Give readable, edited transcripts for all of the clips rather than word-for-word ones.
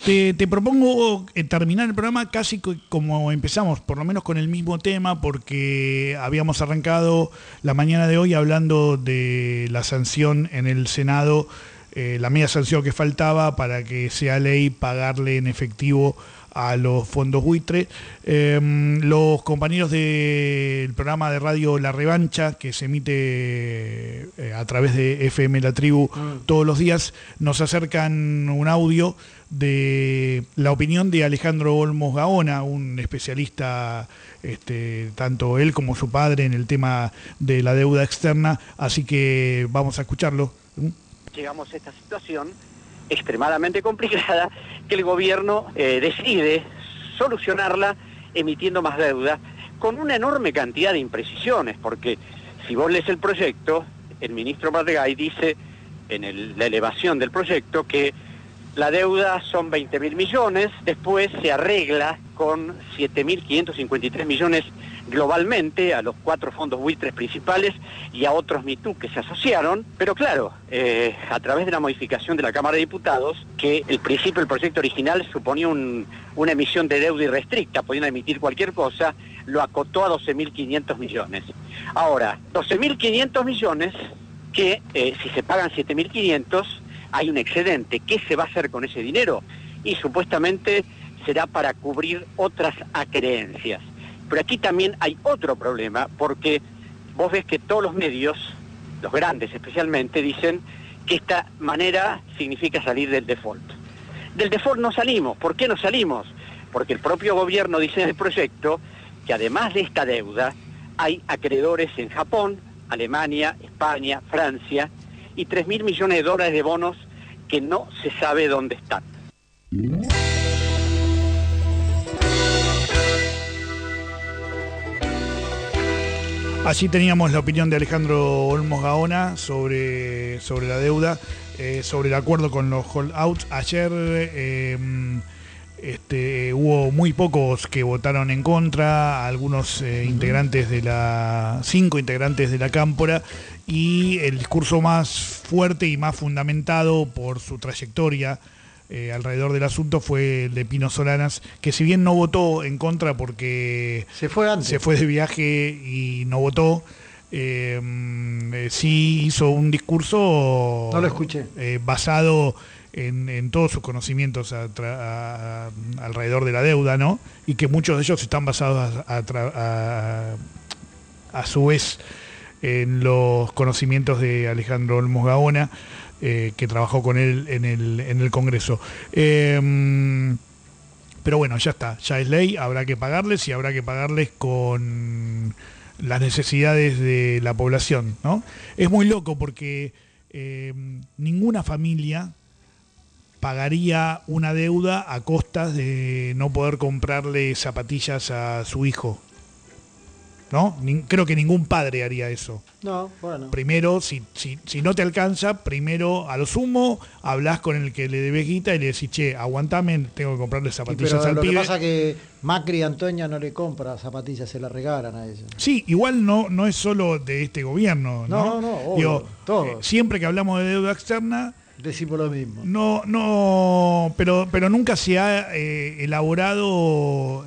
Te propongo terminar el programa casi como empezamos, por lo menos con el mismo tema, porque habíamos arrancado la mañana de hoy hablando de la sanción en el Senado, la media sanción que faltaba para que sea ley pagarle en efectivo a los fondos buitre. Los compañeros del programa de radio La Revancha, que se emite a través de FM La Tribu todos los días, nos acercan un audio de la opinión de Alejandro Olmos Gaona, un especialista, tanto él como su padre, en el tema de la deuda externa, así que vamos a escucharlo. Llegamos a esta situación extremadamente complicada, que el gobierno decide solucionarla emitiendo más deuda con una enorme cantidad de imprecisiones, porque si vos lees el proyecto, el ministro Martegay dice en la elevación del proyecto que la deuda son 20.000 millones, después se arregla con 7.553 millones globalmente a los 4 fondos buitres principales y a otros MITU que se asociaron, pero claro, a través de la modificación de la Cámara de Diputados, que el principio del proyecto original suponía una emisión de deuda irrestricta, podían emitir cualquier cosa, lo acotó a 12.500 millones. Ahora, 12.500 millones que si se pagan 7.500, hay un excedente. ¿Qué se va a hacer con ese dinero? Y supuestamente será para cubrir otras acreencias. Pero aquí también hay otro problema, porque vos ves que todos los medios, los grandes especialmente, dicen que esta manera significa salir del default. Del default no salimos. ¿Por qué no salimos? Porque el propio gobierno dice en el proyecto que además de esta deuda, hay acreedores en Japón, Alemania, España, Francia, y 3.000 millones de dólares de bonos que no se sabe dónde están. Allí teníamos la opinión de Alejandro Olmos Gaona sobre la deuda, sobre el acuerdo con los holdouts. Ayer hubo muy pocos que votaron en contra, algunos integrantes de 5 integrantes de la Cámpora, y el discurso más fuerte y más fundamentado por su trayectoria alrededor del asunto fue el de Pino Solanas, que si bien no votó en contra porque se fue de viaje y no votó, sí hizo un discurso, no lo escuché, basado en todos sus conocimientos alrededor de la deuda, ¿no? Y que muchos de ellos están basados a su vez en los conocimientos de Alejandro Olmos Gaona, que trabajó con él en el Congreso. Pero bueno, ya está, ya es ley, habrá que pagarles, y habrá que pagarles con las necesidades de la población, ¿no? Es muy loco porque ninguna familia pagaría una deuda a costas de no poder comprarle zapatillas a su hijo, ¿no? Creo que ningún padre haría eso. No, bueno. Primero, si no te alcanza, primero, a lo sumo, hablás con el que le debes guita y le decís, che, aguantame, tengo que comprarle zapatillas al pero pibe. lo que pasa es que Macri y Antonia no le compra zapatillas, se las regalan a ella. Sí, igual no es solo de este gobierno, ¿no? No, obvio, digo, todos. Siempre que hablamos de deuda externa, decimos lo mismo. Pero nunca se ha elaborado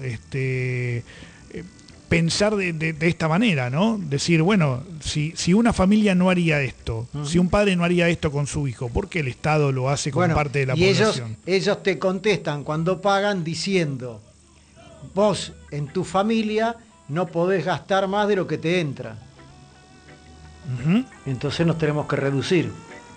pensar de esta manera, ¿no? Decir, bueno, si una familia no haría esto, si un padre no haría esto con su hijo, ¿por qué el Estado lo hace con parte de la población? Ellos te contestan cuando pagan diciendo, vos en tu familia no podés gastar más de lo que te entra. Entonces nos tenemos que reducir.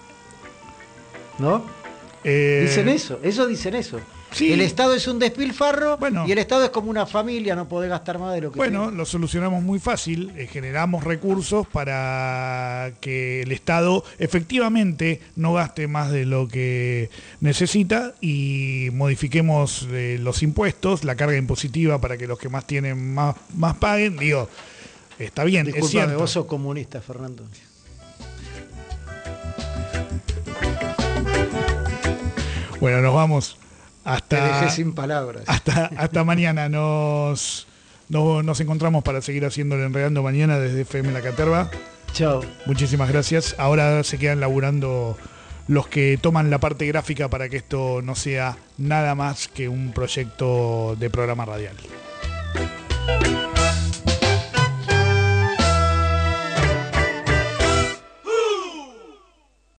¿No? Dicen eso, ellos dicen eso. Sí. El Estado es un despilfarro, y el Estado es como una familia, no podés gastar más de lo que Bueno, lo solucionamos muy fácil, generamos recursos para que el Estado efectivamente no gaste más de lo que necesita, y modifiquemos los impuestos, la carga impositiva para que los que más tienen más paguen. Digo, está bien, discúlpame, es cierto. Vos sos comunista, Fernando. Bueno, nos vamos. Te dejé sin palabras. Hasta mañana. Nos encontramos para seguir haciendo el Enredando mañana desde FM La Caterva. Chao. Muchísimas gracias. Ahora se quedan laburando los que toman la parte gráfica para que esto no sea nada más que un proyecto de programa radial.